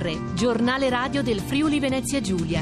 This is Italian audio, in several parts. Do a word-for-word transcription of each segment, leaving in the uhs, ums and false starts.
R, giornale radio del Friuli Venezia Giulia.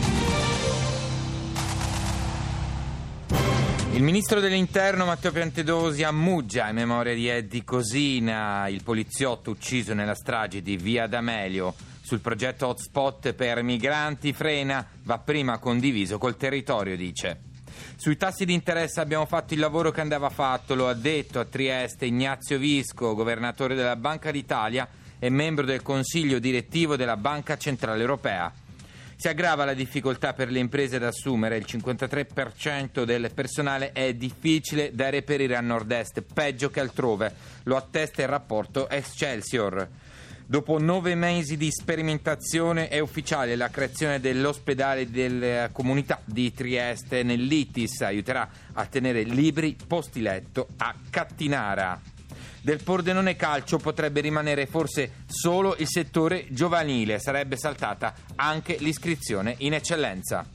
Il ministro dell'Interno Matteo Piantedosi a Muggia in memoria di Eddie Cosina, il poliziotto ucciso nella strage di Via D'Amelio. Sul progetto hotspot per migranti frena, va prima condiviso col territorio, dice. Sui tassi di interesse abbiamo fatto il lavoro che andava fatto, lo ha detto a Trieste Ignazio Visco, governatore della Banca d'Italia e membro del Consiglio direttivo della Banca Centrale Europea. Si aggrava la difficoltà per le imprese ad assumere, il cinquantatré per cento del personale è difficile da reperire a nord-est, peggio che altrove, lo attesta il rapporto Excelsior. Dopo nove mesi di sperimentazione è ufficiale la creazione dell'ospedale della comunità di Trieste nell'I T I S, aiuterà a tenere liberi posti letto a Cattinara. Del Pordenone Calcio potrebbe rimanere forse solo il settore giovanile, sarebbe saltata anche l'iscrizione in eccellenza.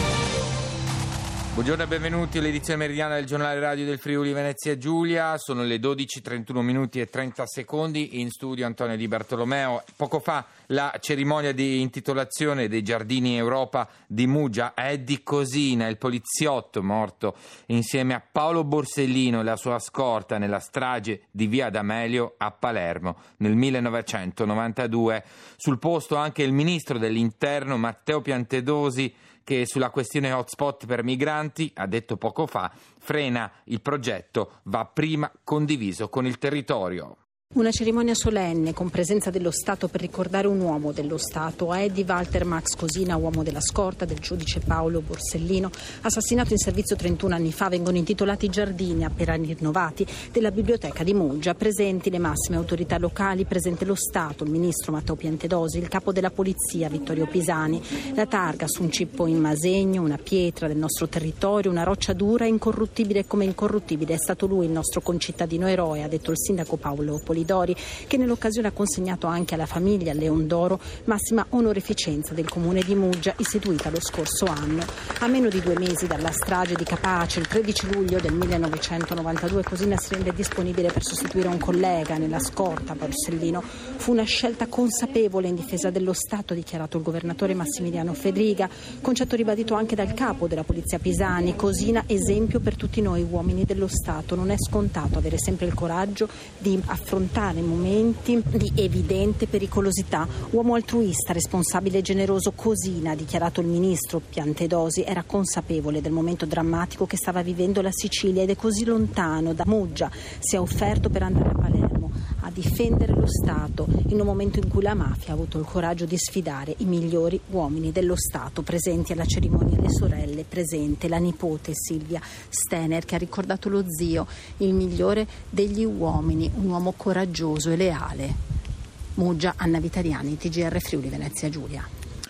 Buongiorno e benvenuti all'edizione meridiana del giornale radio del Friuli Venezia Giulia. Sono le dodici, trentuno minuti e trenta secondi. In studio Antonio Di Bartolomeo. Poco fa la cerimonia di intitolazione dei Giardini Europa di Muggia a Eddie Cosina, il poliziotto morto insieme a Paolo Borsellino e la sua scorta nella strage di Via D'Amelio a Palermo nel millenovecentonovantadue. Sul posto anche il ministro dell'Interno Matteo Piantedosi, che sulla questione hotspot per migranti, ha detto poco fa, frena il progetto, va prima condiviso con il territorio. Una cerimonia solenne con presenza dello Stato per ricordare un uomo dello Stato, Eddie Walter Max Cosina, uomo della scorta del giudice Paolo Borsellino, assassinato in servizio trentuno anni fa. Vengono intitolati i giardini appena rinnovati della biblioteca di Muggia, presenti le massime autorità locali, presente lo Stato, il ministro Matteo Piantedosi, il capo della polizia Vittorio Pisani, la targa su un cippo in Masegno, una pietra del nostro territorio, una roccia dura e incorruttibile come incorruttibile è stato lui, il nostro concittadino eroe, ha detto il sindaco Paolo Polidori, che nell'occasione ha consegnato anche alla famiglia Leon d'Oro massima onorificenza del comune di Muggia, istituita lo scorso anno. A meno di due mesi dalla strage di Capace, il tredici luglio del millenovecentonovantadue, Cosina si rende disponibile per sostituire un collega nella scorta, Borsellino. Fu una scelta consapevole in difesa dello Stato, ha dichiarato il governatore Massimiliano Fedriga, concetto ribadito anche dal capo della polizia Pisani. Cosina, esempio per tutti noi uomini dello Stato. Non è scontato avere sempre il coraggio di affrontare momenti di evidente pericolosità. Uomo altruista, responsabile e generoso, Cosina, ha dichiarato il ministro Piantedosi, era consapevole del momento drammatico che stava vivendo la Sicilia ed è così lontano da Muggia, si è offerto per andare a Palermo a difendere lo Stato in un momento in cui la mafia ha avuto il coraggio di sfidare i migliori uomini dello Stato. Presenti alla cerimonia le sorelle, presente la nipote Silvia Stener, che ha ricordato lo zio, il migliore degli uomini, un uomo coraggioso e leale. Muggia, Anna Vitariani, T G R Friuli Venezia Giulia.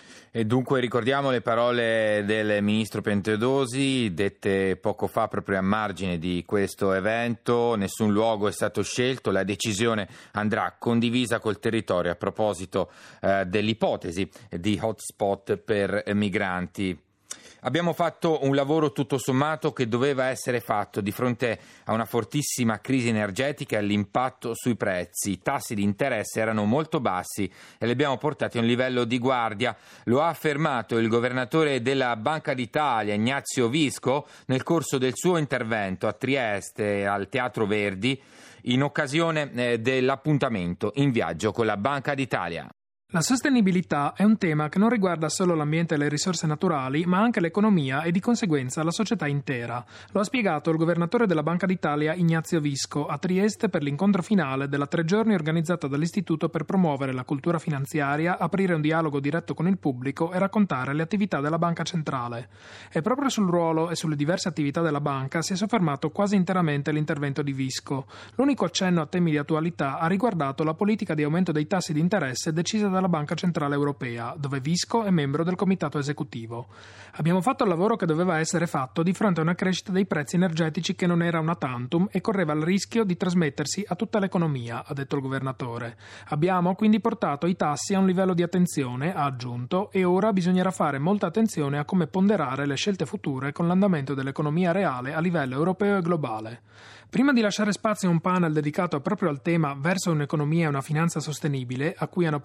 E dunque ricordiamo le parole del ministro Piantedosi dette poco fa proprio a margine di questo evento. Nessun luogo è stato scelto, la decisione andrà condivisa col territorio a proposito eh, dell'ipotesi di hotspot per migranti. Abbiamo fatto un lavoro tutto sommato che doveva essere fatto di fronte a una fortissima crisi energetica e all'impatto sui prezzi. I tassi di interesse erano molto bassi e li abbiamo portati a un livello di guardia. Lo ha affermato il governatore della Banca d'Italia, Ignazio Visco, nel corso del suo intervento a Trieste al Teatro Verdi in occasione eh, dell'appuntamento in viaggio con la Banca d'Italia. La sostenibilità è un tema che non riguarda solo l'ambiente e le risorse naturali, ma anche l'economia e di conseguenza la società intera. Lo ha spiegato il governatore della Banca d'Italia Ignazio Visco a Trieste per l'incontro finale della tre giorni organizzata dall'Istituto per promuovere la cultura finanziaria, aprire un dialogo diretto con il pubblico e raccontare le attività della Banca Centrale. E proprio sul ruolo e sulle diverse attività della banca si è soffermato quasi interamente l'intervento di Visco. L'unico accenno a temi di attualità ha riguardato la politica di aumento dei tassi di interesse decisa dalla Banca Centrale Europea, dove Visco è membro del comitato esecutivo. Abbiamo fatto il lavoro che doveva essere fatto di fronte a una crescita dei prezzi energetici che non era una tantum e correva il rischio di trasmettersi a tutta l'economia, ha detto il governatore. Abbiamo quindi portato i tassi a un livello di attenzione, ha aggiunto, e ora bisognerà fare molta attenzione a come ponderare le scelte future con l'andamento dell'economia reale a livello europeo e globale. Prima di lasciare spazio a un panel dedicato proprio al tema verso un'economia e una finanza sostenibile, a cui hanno preso parte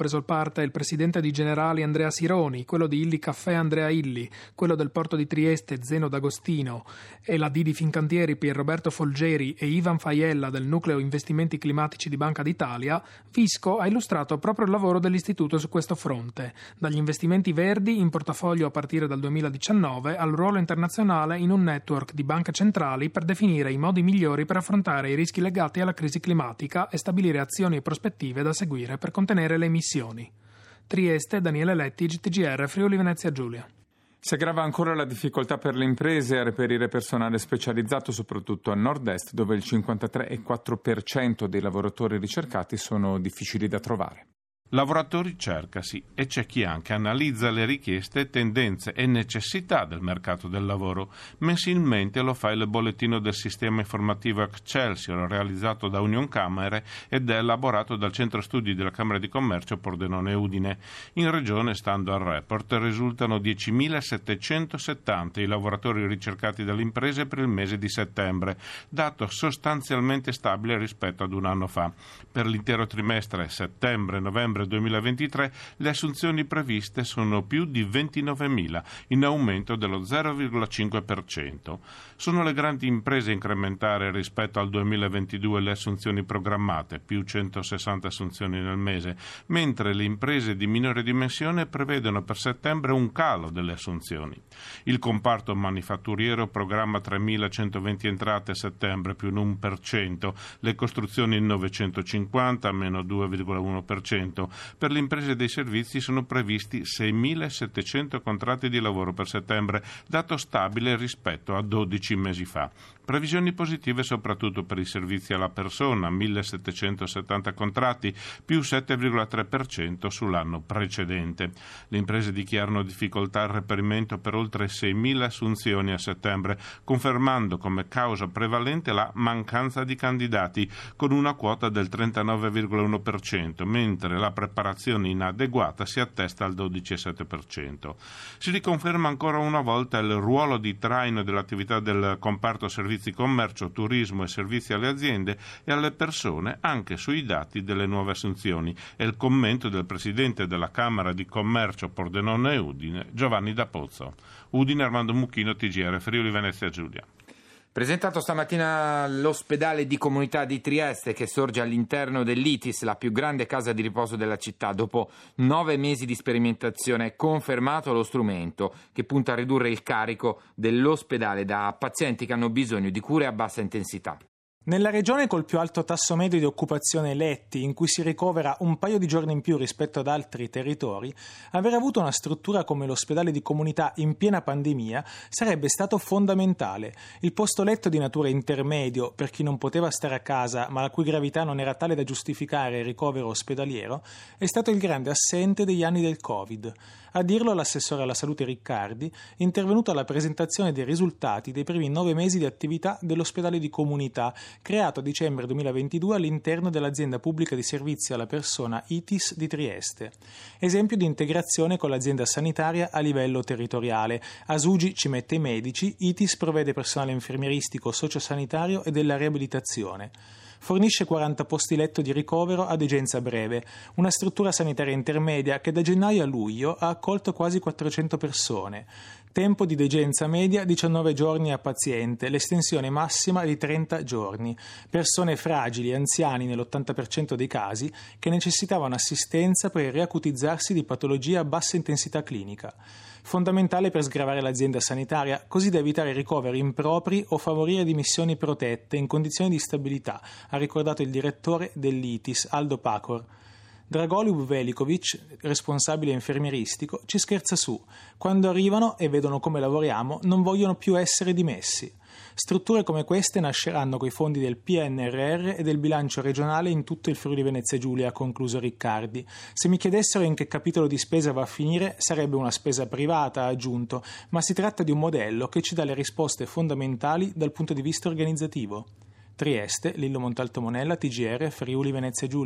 parte il presidente di Generali Andrea Sironi, quello di Illy Caffè Andrea Illy, quello del porto di Trieste Zeno D'Agostino e la D di Fincantieri Pierroberto Folgeri e Ivan Faiella del Nucleo Investimenti Climatici di Banca d'Italia, Visco ha illustrato proprio il lavoro dell'istituto su questo fronte, dagli investimenti verdi in portafoglio a partire dal duemiladiciannove al ruolo internazionale in un network di banche centrali per definire i modi migliori per affrontare i rischi legati alla crisi climatica e stabilire azioni e prospettive da seguire per contenere le emissioni. Trieste, Daniele Letti, G T G R, Friuli Venezia Giulia. Si aggrava ancora la difficoltà per le imprese a reperire personale specializzato, soprattutto a nord-est, dove il cinquantatré virgola quattro per cento dei lavoratori ricercati sono difficili da trovare. Lavoratori cercasi e c'è chi anche analizza le richieste, tendenze e necessità del mercato del lavoro. Mensilmente lo fa il bollettino del sistema informativo Excelsior, realizzato da Unioncamere ed elaborato dal Centro Studi della Camera di Commercio Pordenone Udine. In regione, stando al report, risultano diecimilasettecentosettanta i lavoratori ricercati dalle imprese per il mese di settembre, dato sostanzialmente stabile rispetto ad un anno fa. Per l'intero trimestre settembre-novembre duemilaventitré le assunzioni previste sono più di ventinovemila, in aumento dello zero virgola cinque per cento. Sono le grandi imprese a incrementare rispetto al duemilaventidue le assunzioni programmate, più centosessanta assunzioni nel mese, mentre le imprese di minore dimensione prevedono per settembre un calo delle assunzioni. Il comparto manifatturiero programma tremilacentoventi entrate a settembre, più un uno per cento, le costruzioni novecentocinquanta, meno due virgola uno per cento. Per le imprese dei servizi sono previsti seimilasettecento contratti di lavoro per settembre, dato stabile rispetto a dodici mesi fa. Previsioni positive soprattutto per i servizi alla persona, millesettecentosettanta contratti, più sette virgola tre per cento sull'anno precedente. Le imprese dichiarano difficoltà al reperimento per oltre seimila assunzioni a settembre, confermando come causa prevalente la mancanza di candidati, con una quota del trentanove virgola uno per cento, mentre la preparazione inadeguata si attesta al dodici virgola sette per cento. Si riconferma ancora una volta il ruolo di traino dell'attività del comparto servizi, commercio, turismo e servizi alle aziende e alle persone anche sui dati delle nuove assunzioni. È il commento del presidente della Camera di Commercio Pordenone e Udine, Giovanni D'Apozzo. Udine, Armando Mucchino, T G R, Friuli Venezia Giulia. Presentato stamattina l'ospedale di comunità di Trieste, che sorge all'interno dell'I T I S, la più grande casa di riposo della città. Dopo nove mesi di sperimentazione è confermato lo strumento che punta a ridurre il carico dell'ospedale da pazienti che hanno bisogno di cure a bassa intensità. Nella regione col più alto tasso medio di occupazione letti, in cui si ricovera un paio di giorni in più rispetto ad altri territori, aver avuto una struttura come l'ospedale di comunità in piena pandemia sarebbe stato fondamentale. Il posto letto di natura intermedio, per chi non poteva stare a casa ma la cui gravità non era tale da giustificare il ricovero ospedaliero, è stato il grande assente degli anni del Covid. A dirlo l'assessore alla salute Riccardi, intervenuto alla presentazione dei risultati dei primi nove mesi di attività dell'ospedale di comunità, creato a dicembre duemilaventidue all'interno dell'azienda pubblica di servizi alla persona I T I S di Trieste. Esempio di integrazione con l'azienda sanitaria a livello territoriale. Asugi ci mette i medici, I T I S provvede personale infermieristico, sociosanitario e della riabilitazione. Fornisce quaranta posti letto di ricovero a degenza breve, una struttura sanitaria intermedia che da gennaio a luglio ha accolto quasi quattrocento persone. Tempo di degenza media diciannove giorni a paziente, l'estensione massima di trenta giorni. Persone fragili, anziani nell'ottanta per cento dei casi, che necessitavano assistenza per il riacutizzarsi di patologie a bassa intensità clinica. Fondamentale per sgravare l'azienda sanitaria, così da evitare ricoveri impropri o favorire dimissioni protette in condizioni di stabilità, ha ricordato il direttore dell'I T I S, Aldo Pacor. Dragoljub Velikovic, responsabile infermieristico, ci scherza su. Quando arrivano e vedono come lavoriamo, non vogliono più essere dimessi. Strutture come queste nasceranno coi fondi del P N R R e del bilancio regionale in tutto il Friuli Venezia Giulia, ha concluso Riccardi. Se mi chiedessero in che capitolo di spesa va a finire, sarebbe una spesa privata, ha aggiunto, ma si tratta di un modello che ci dà le risposte fondamentali dal punto di vista organizzativo. Trieste, Lillo Montalto Monella, T G R, Friuli Venezia Giulia.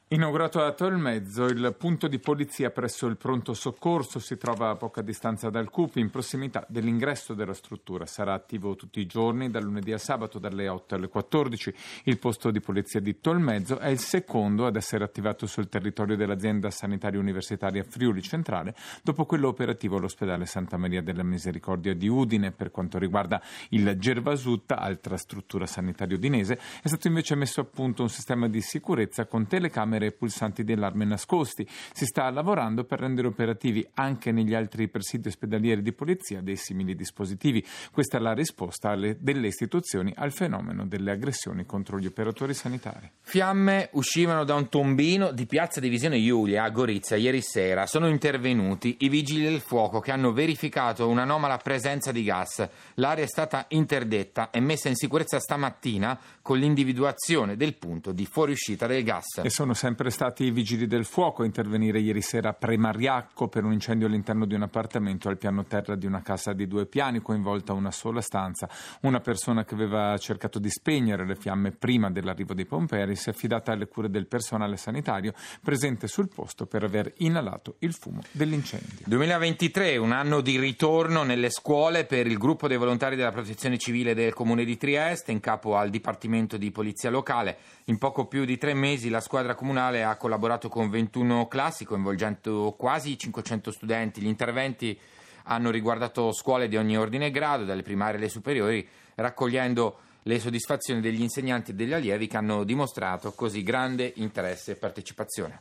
Inaugurato a Tolmezzo, il punto di polizia presso il pronto soccorso si trova a poca distanza dal C U P, in prossimità dell'ingresso della struttura. Sarà attivo tutti i giorni, dal lunedì a sabato, dalle otto alle quattordici. Il posto di polizia di Tolmezzo è il secondo ad essere attivato sul territorio dell'azienda sanitaria universitaria Friuli Centrale, dopo quello operativo all'ospedale Santa Maria della Misericordia di Udine. Per quanto riguarda il Gervasutta, altra struttura sanitaria udinese, è stato invece messo a punto un sistema di sicurezza con telecamere e pulsanti di allarme nascosti. Si sta lavorando per rendere operativi anche negli altri presidi ospedalieri di polizia dei simili dispositivi. Questa è la risposta alle, delle istituzioni al fenomeno delle aggressioni contro gli operatori sanitari. Fiamme uscivano da un tombino di Piazza Divisione Giulia a Gorizia ieri sera. Sono intervenuti i vigili del fuoco che hanno verificato un'anomala presenza di gas. L'area è stata interdetta e messa in sicurezza stamattina con l'individuazione del punto di fuoriuscita del gas. E sono sempre stati i vigili del fuoco a intervenire ieri sera a Premariacco per un incendio all'interno di un appartamento al piano terra di una casa di due piani, coinvolta una sola stanza. Una persona che aveva cercato di spegnere le fiamme prima dell'arrivo dei pompieri si è affidata alle cure del personale sanitario presente sul posto per aver inalato il fumo dell'incendio. duemilaventitré, un anno di ritorno nelle scuole per il gruppo dei volontari della Protezione Civile del Comune di Trieste, in capo al Dipartimento di Polizia Locale. In poco più di tre mesi la squadra comunale ha collaborato con ventuno classi, coinvolgendo quasi cinquecento studenti. Gli interventi hanno riguardato scuole di ogni ordine e grado, dalle primarie alle superiori, raccogliendo le soddisfazioni degli insegnanti e degli allievi che hanno dimostrato così grande interesse e partecipazione.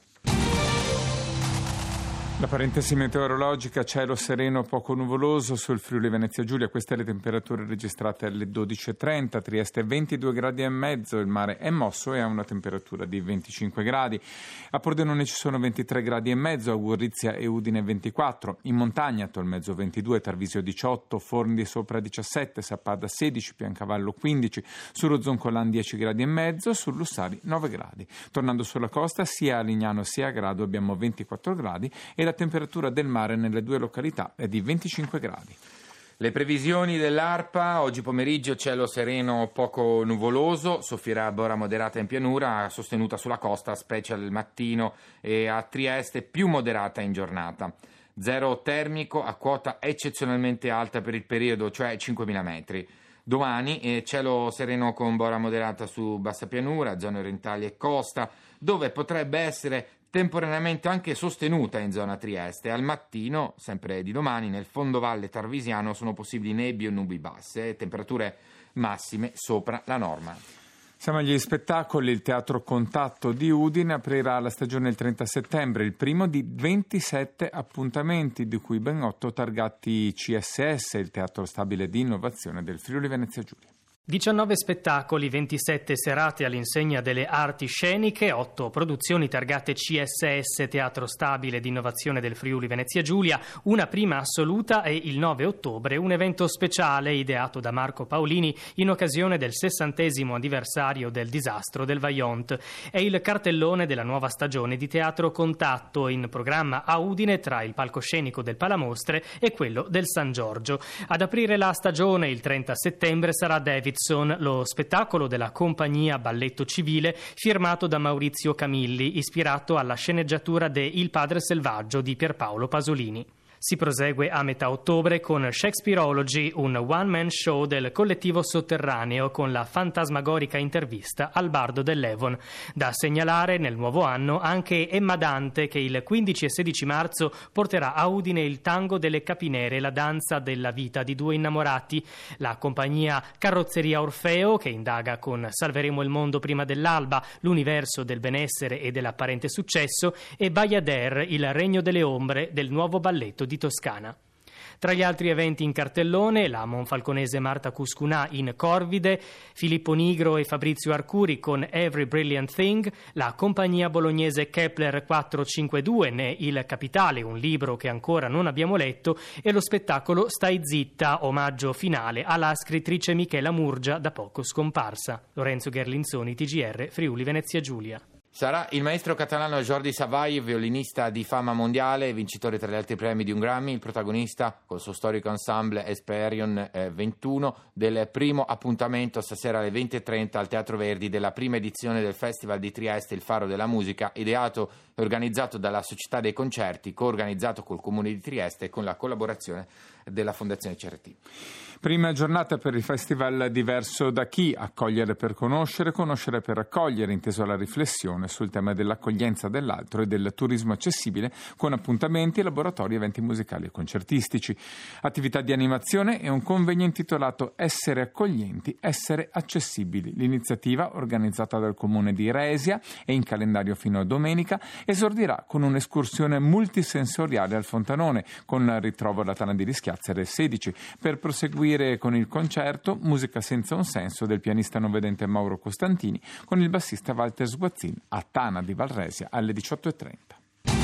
La parentesi meteorologica: cielo sereno poco nuvoloso sul Friuli Venezia Giulia. Queste le temperature registrate alle dodici e trenta. Trieste ventidue gradi e mezzo, il mare è mosso e ha una temperatura di venticinque gradi. A Pordenone ci sono ventitré gradi e mezzo, a Gorizia e Udine ventiquattro. In montagna Tolmezzo ventidue, Tarvisio diciotto, Forni di Sopra diciassette, Sappada sedici, Piancavallo quindici, su Rozzoncolan dieci gradi e mezzo, su Lussari nove gradi. Tornando sulla costa, sia a Lignano sia a Grado abbiamo ventiquattro gradi e la temperatura del mare nelle due località è di venticinque gradi. Le previsioni dell'ARPA: oggi pomeriggio cielo sereno poco nuvoloso, soffierà bora moderata in pianura, sostenuta sulla costa, specie al mattino, e a Trieste più moderata in giornata. Zero termico a quota eccezionalmente alta per il periodo, cioè cinquemila metri. Domani eh, cielo sereno con bora moderata su bassa pianura, zone orientali e costa, dove potrebbe essere temporaneamente anche sostenuta in zona Trieste. Al mattino, sempre di domani, nel fondovalle tarvisiano sono possibili nebbie o nubi basse, temperature massime sopra la norma. Siamo agli spettacoli. Il Teatro Contatto di Udine aprirà la stagione il trenta settembre, il primo di ventisette appuntamenti, di cui ben otto targati C S S, il Teatro Stabile di Innovazione del Friuli Venezia Giulia. diciannove spettacoli, ventisette serate all'insegna delle arti sceniche, otto produzioni targate C S S Teatro Stabile di Innovazione del Friuli Venezia Giulia, una prima assoluta e il nove ottobre un evento speciale ideato da Marco Paolini in occasione del sessantesimo anniversario del disastro del Vajont. È il cartellone della nuova stagione di Teatro Contatto, in programma a Udine tra il palcoscenico del Palamostre e quello del San Giorgio. Ad aprire la stagione il trenta settembre sarà David, lo spettacolo della compagnia Balletto Civile firmato da Maurizio Camilli, ispirato alla sceneggiatura de Il Padre Selvaggio di Pierpaolo Pasolini. Si prosegue a metà ottobre con Shakespeareology, un one-man show del collettivo Sotterraneo con la fantasmagorica intervista al bardo dell'Evon. Da segnalare nel nuovo anno anche Emma Dante, che il quindici e sedici marzo porterà a Udine il tango delle capinere, la danza della vita di due innamorati. La compagnia Carrozzeria Orfeo, che indaga con Salveremo il mondo prima dell'alba, l'universo del benessere e dell'apparente successo, e Bayader, il regno delle ombre del nuovo balletto di Toscana. Tra gli altri eventi in cartellone, la monfalconese Marta Cuscunà in Corvide, Filippo Nigro e Fabrizio Arcuri con Every Brilliant Thing, la compagnia bolognese Kepler quattrocentocinquantadue ne Il Capitale, un libro che ancora non abbiamo letto, e lo spettacolo Stai zitta, omaggio finale alla scrittrice Michela Murgia, da poco scomparsa. Lorenzo Gherlinzoni, T G R, Friuli Venezia Giulia. Sarà il maestro catalano Jordi Savall, violinista di fama mondiale, vincitore tra gli altri premi di un Grammy, il protagonista col suo storico ensemble Esperion eh, ventuno del primo appuntamento stasera alle venti e trenta al Teatro Verdi della prima edizione del Festival di Trieste Il Faro della Musica, ideato e organizzato dalla Società dei Concerti, coorganizzato col Comune di Trieste e con la collaborazione della Fondazione C R T. Prima giornata per il festival Diverso da chi, accogliere per conoscere, conoscere per accogliere, inteso alla riflessione sul tema dell'accoglienza dell'altro e del turismo accessibile, con appuntamenti, laboratori, eventi musicali e concertistici, attività di animazione e un convegno intitolato Essere accoglienti, essere accessibili. L'iniziativa, organizzata dal Comune di Resia e in calendario fino a domenica, esordirà con un'escursione multisensoriale al Fontanone, con ritrovo alla Tana di Rischiazza alle sedici, per proseguire con il concerto Musica senza un senso del pianista non vedente Mauro Costantini con il bassista Walter Sguazzin a Tana di Valresia alle diciotto e trenta.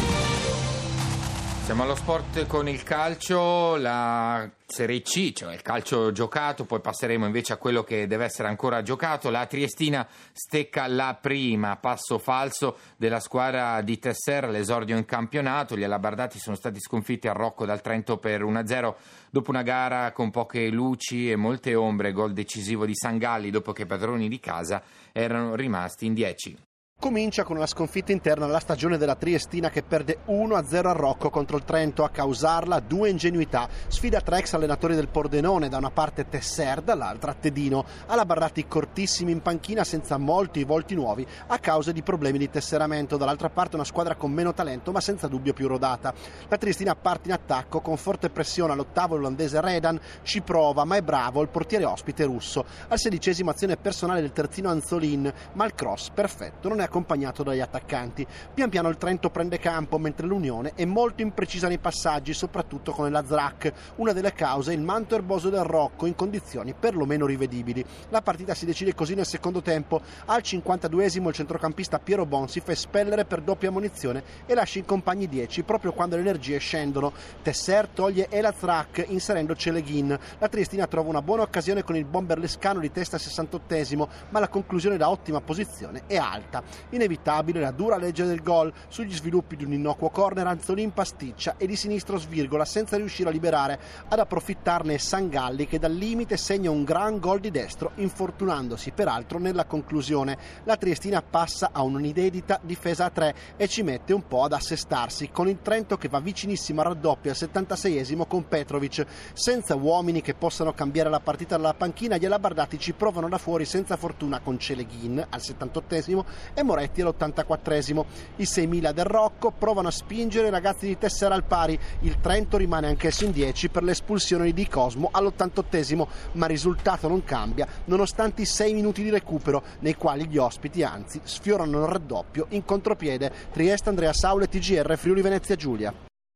Siamo allo sport con il calcio, la Serie C, cioè il calcio giocato, poi passeremo invece a quello che deve essere ancora giocato. La Triestina stecca la prima, passo falso della squadra di Tesser all'esordio in campionato. Gli alabardati sono stati sconfitti a Rocco dal Trento per uno a zero dopo una gara con poche luci e molte ombre, gol decisivo di Sangalli dopo che i padroni di casa erano rimasti in dieci. Comincia con una sconfitta interna alla stagione della Triestina che perde uno a zero a Rocco contro il Trento. A causarla due ingenuità. Sfida tre ex allenatori del Pordenone, da una parte Tesser, dall'altra Tedino. Alabarrati cortissimi in panchina senza molti volti nuovi a causa di problemi di tesseramento. Dall'altra parte una squadra con meno talento ma senza dubbio più rodata. La Triestina parte in attacco con forte pressione all'ottavo l'olandese Redan, ci prova ma è bravo il portiere ospite russo. Al sedicesimo azione personale del terzino Anzolin, ma il cross perfetto non è accompagnato dagli attaccanti. Pian piano il Trento prende campo mentre l'Unione è molto imprecisa nei passaggi, soprattutto con la Zrac. Una delle cause è il manto erboso del Rocco in condizioni perlomeno rivedibili. La partita si decide così nel secondo tempo. Al cinquantaduesimo il centrocampista Piero Bon si fa espellere per doppia munizione e lascia in compagni dieci proprio quando le energie scendono. Tesser toglie Ela Zrac inserendo Celeghin. La Triestina trova una buona occasione con il bomber lescano di testa sessantottesimo, ma la conclusione da ottima posizione è alta. Inevitabile la dura legge del gol. Sugli sviluppi di un innocuo corner Anzolin pasticcia e di sinistro svirgola senza riuscire a liberare. Ad approfittarne è Sangalli che dal limite segna un gran gol di destro, infortunandosi peraltro nella conclusione. La Triestina passa a un'inedita difesa a tre e ci mette un po' ad assestarsi, con il Trento che va vicinissimo al raddoppio al settantaseiesimo con Petrovic. Senza uomini che possano cambiare la partita dalla panchina, gli alabardati ci provano da fuori senza fortuna con Celeghin al settantottesimo e Moretti all'ottantaquattresimo. I seimila del Rocco provano a spingere i ragazzi di Tessera al pari. Il Trento rimane anch'esso in dieci per l'espulsione di Di Cosmo all'ottantottesimo, ma il risultato non cambia nonostante i sei minuti di recupero nei quali gli ospiti anzi sfiorano il raddoppio in contropiede. Trieste, Andrea Saule, T G R Friuli Venezia Giulia.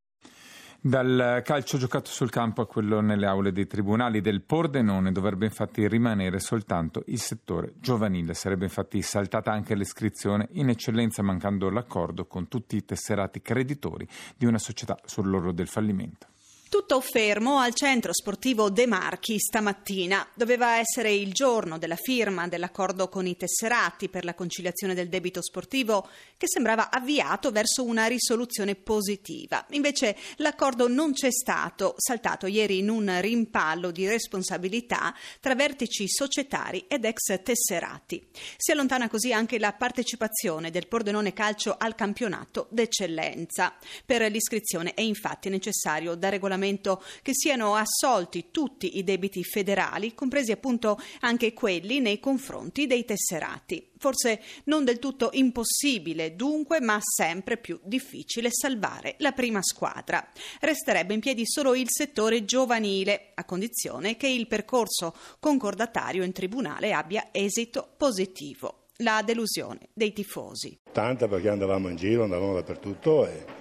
Dal calcio giocato sul campo a quello nelle aule dei tribunali del Pordenone dovrebbe infatti rimanere soltanto il settore giovanile. Sarebbe infatti saltata anche l'iscrizione in eccellenza, mancando l'accordo con tutti i tesserati creditori di una società sull'orlo del fallimento. Tutto fermo al centro sportivo De Marchi stamattina. Doveva essere il giorno della firma dell'accordo con i tesserati per la conciliazione del debito sportivo, che sembrava avviato verso una risoluzione positiva. Invece l'accordo non c'è stato, saltato ieri in un rimpallo di responsabilità tra vertici societari ed ex tesserati. Si allontana così anche la partecipazione del Pordenone Calcio al campionato d'eccellenza. Per l'iscrizione è infatti necessario da regolamento che siano assolti tutti i debiti federali, compresi appunto anche quelli nei confronti dei tesserati. Forse non del tutto impossibile, dunque, ma sempre più difficile salvare la prima squadra. Resterebbe in piedi solo il settore giovanile, a condizione che il percorso concordatario in tribunale abbia esito positivo. La delusione dei tifosi. Tanta, perché andavamo in giro, andavamo dappertutto e...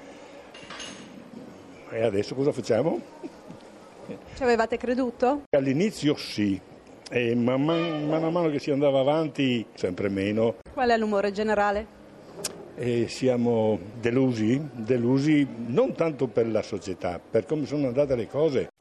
E adesso cosa facciamo? Ci avevate creduto? All'inizio sì, e man mano, man mano che si andava avanti sempre meno. Qual è l'umore generale? E siamo delusi, delusi non tanto per la società, per come sono andate le cose.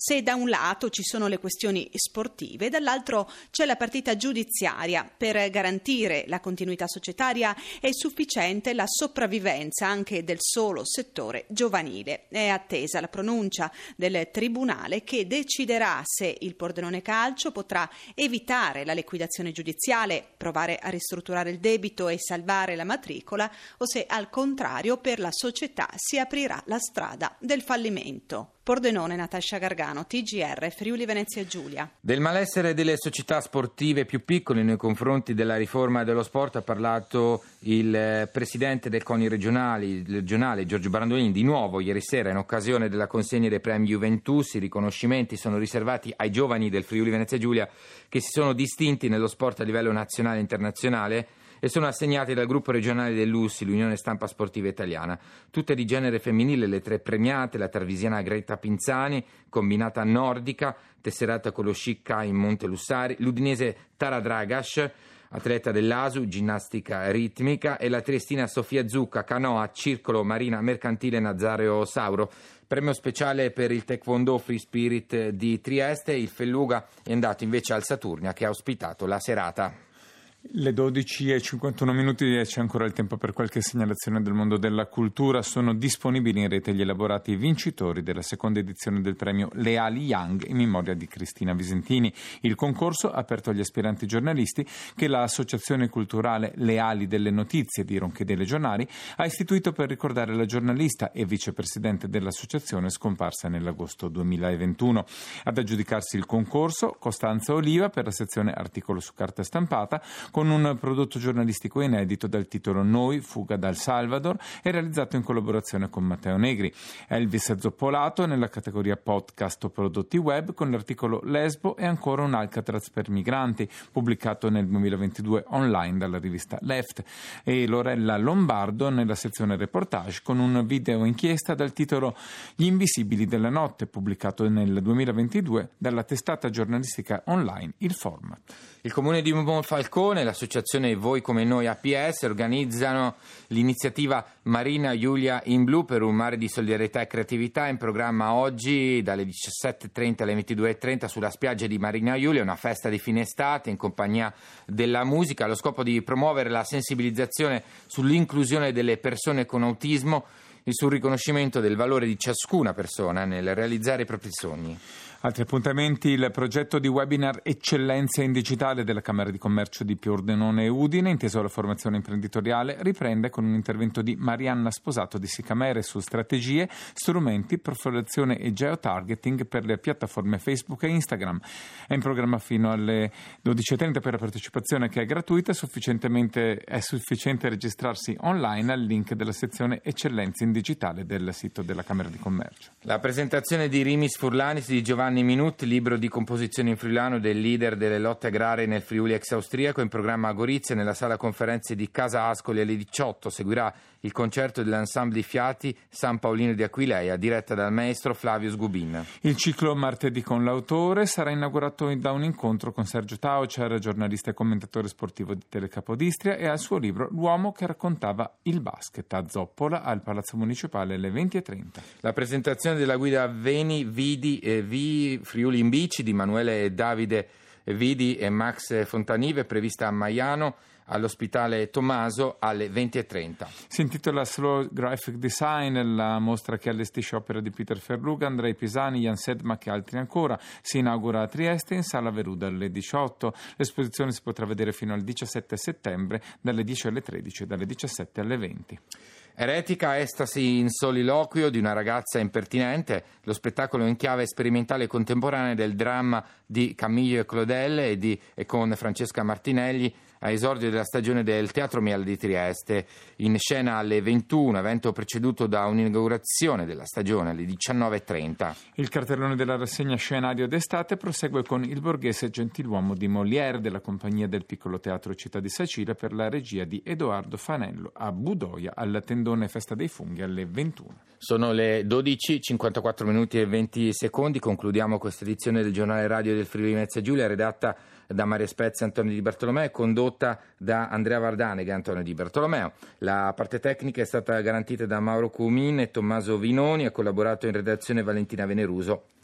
se da un lato ci sono le questioni sportive, dall'altro c'è la partita giudiziaria. Per garantire la continuità societaria è sufficiente la sopravvivenza anche del solo settore giovanile. È attesa la pronuncia del Tribunale che deciderà se il Pordenone Calcio potrà evitare la liquidazione giudiziale, provare a ristrutturare il debito e salvare la matricola, o se al contrario per la società si aprirà la strada del fallimento. Pordenone, Natascia Gargano, T G R, Friuli Venezia Giulia. Del malessere delle società sportive più piccole nei confronti della riforma dello sport ha parlato il presidente del CONI regionale, regionale Giorgio Brandolini di nuovo ieri sera in occasione della consegna dei premi Juventus. I riconoscimenti sono riservati ai giovani del Friuli Venezia Giulia che si sono distinti nello sport a livello nazionale e internazionale e sono assegnati dal gruppo regionale dell'U S I, l'Unione Stampa Sportiva Italiana. Tutte di genere femminile, le tre premiate, la tarvisiana Greta Pinzani, combinata nordica, tesserata con lo Scicca in Monte Lussari, l'udinese Tara Dragash, atleta dell'A S U, ginnastica ritmica, e la triestina Sofia Zucca, canoa, circolo marina mercantile Nazareo Sauro. Premio speciale per il Taekwondo Free Spirit di Trieste. Il Felluga è andato invece al Saturnia che ha ospitato la serata. Le dodici e cinquantuno minuti e c'è ancora il tempo per qualche segnalazione del mondo della cultura. Sono disponibili in rete gli elaborati vincitori della seconda edizione del premio Leali Young in memoria di Cristina Visentini. Il concorso, aperto agli aspiranti giornalisti, che l'Associazione Culturale Leali delle Notizie di Ronchedele Giornali ha istituito per ricordare la giornalista e vicepresidente dell'associazione scomparsa nell'agosto duemilaventuno. Ad aggiudicarsi il concorso Costanza Oliva per la sezione articolo su carta stampata, con un prodotto giornalistico inedito dal titolo Noi, fuga dal Salvador, e realizzato in collaborazione con Matteo Negri. Elvis Zoppolato nella categoria podcast o prodotti web con l'articolo Lesbo e ancora un Alcatraz per migranti, pubblicato nel duemilaventidue online dalla rivista Left, e Lorella Lombardo nella sezione reportage con un video inchiesta dal titolo Gli invisibili della notte, pubblicato nel duemilaventidue dalla testata giornalistica online Il Format. Il comune di Monfalcone, l'associazione Voi come Noi A P S organizzano l'iniziativa Marina Giulia in Blu per un mare di solidarietà e creatività, in programma oggi dalle diciassette e trenta alle ventidue e trenta sulla spiaggia di Marina Giulia, una festa di fine estate in compagnia della musica, allo scopo di promuovere la sensibilizzazione sull'inclusione delle persone con autismo e sul riconoscimento del valore di ciascuna persona nel realizzare i propri sogni. Altri appuntamenti: il progetto di webinar Eccellenze in Digitale della Camera di Commercio di Pordenone e Udine, inteso alla formazione imprenditoriale, riprende con un intervento di Marianna Sposato di Sicamere su strategie, strumenti, profilazione e geotargeting per le piattaforme Facebook e Instagram. È in programma fino alle dodici e trenta per la partecipazione, che è gratuita. Sufficientemente, è sufficiente registrarsi online al link della sezione Eccellenze in Digitale del sito della Camera di Commercio. La presentazione di Rimis Furlanis di Giovanni Minut, libro di composizione in friulano del leader delle lotte agrarie nel Friuli ex austriaco, in programma a Gorizia nella sala conferenze di Casa Ascoli alle diciotto. Seguirà il concerto dell'ensemble di Fiati San Paolino di Aquileia, diretta dal maestro Flavio Sgubin. Il ciclo Martedì con l'autore sarà inaugurato da un incontro con Sergio Taucer, giornalista e commentatore sportivo di Telecapodistria, e al suo libro L'uomo che raccontava il basket, a Zoppola al Palazzo Municipale alle venti e trenta. La presentazione della guida Veni, Vidi e Vi Friuli in bici di Emanuele e Davide Vidi e Max Fontanive, prevista a Maiano all'ospitale Tommaso alle venti e trenta. Si intitola Slow Graphic Design, la mostra che allestisce opere di Peter Ferluga, Andrei Pisani, Jan Sedmak e altri ancora. Si inaugura a Trieste in Sala Veruda alle diciotto. L'esposizione si potrà vedere fino al diciassette settembre dalle dieci alle tredici e dalle diciassette alle venti. Eretica, estasi in soliloquio di una ragazza impertinente, lo spettacolo in chiave sperimentale contemporanea del dramma di Camillo Claudel e, di, e con Francesca Martinelli a esordio della stagione del Teatro Miele di Trieste, in scena alle ventuno, evento preceduto da un'inaugurazione della stagione alle diciannove e trenta. Il cartellone della rassegna Scenario d'estate prosegue con Il borghese gentiluomo di Molière della compagnia del Piccolo Teatro Città di Sacile per la regia di Edoardo Fanello a Budoia al tendone Festa dei Funghi alle ventuno. Sono le dodici, cinquantaquattro minuti e venti secondi. Concludiamo questa edizione del giornale radio del Friuli Venezia Giulia, redatta da Maria Spezia e Antonio Di Bartolomeo, condotta da Andrea Vardanega e Antonio Di Bartolomeo. La parte tecnica è stata garantita da Mauro Cumin e Tommaso Vinoni, ha collaborato in redazione Valentina Veneruso.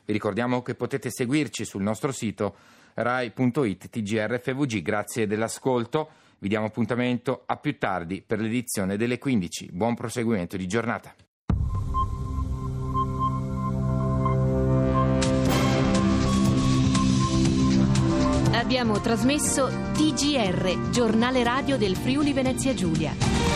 Vi ricordiamo che potete seguirci sul nostro sito rai punto it T G R F V G. Grazie dell'ascolto, vi diamo appuntamento a più tardi per l'edizione delle quindici. Buon proseguimento di giornata. Abbiamo trasmesso T G R, giornale radio del Friuli Venezia Giulia.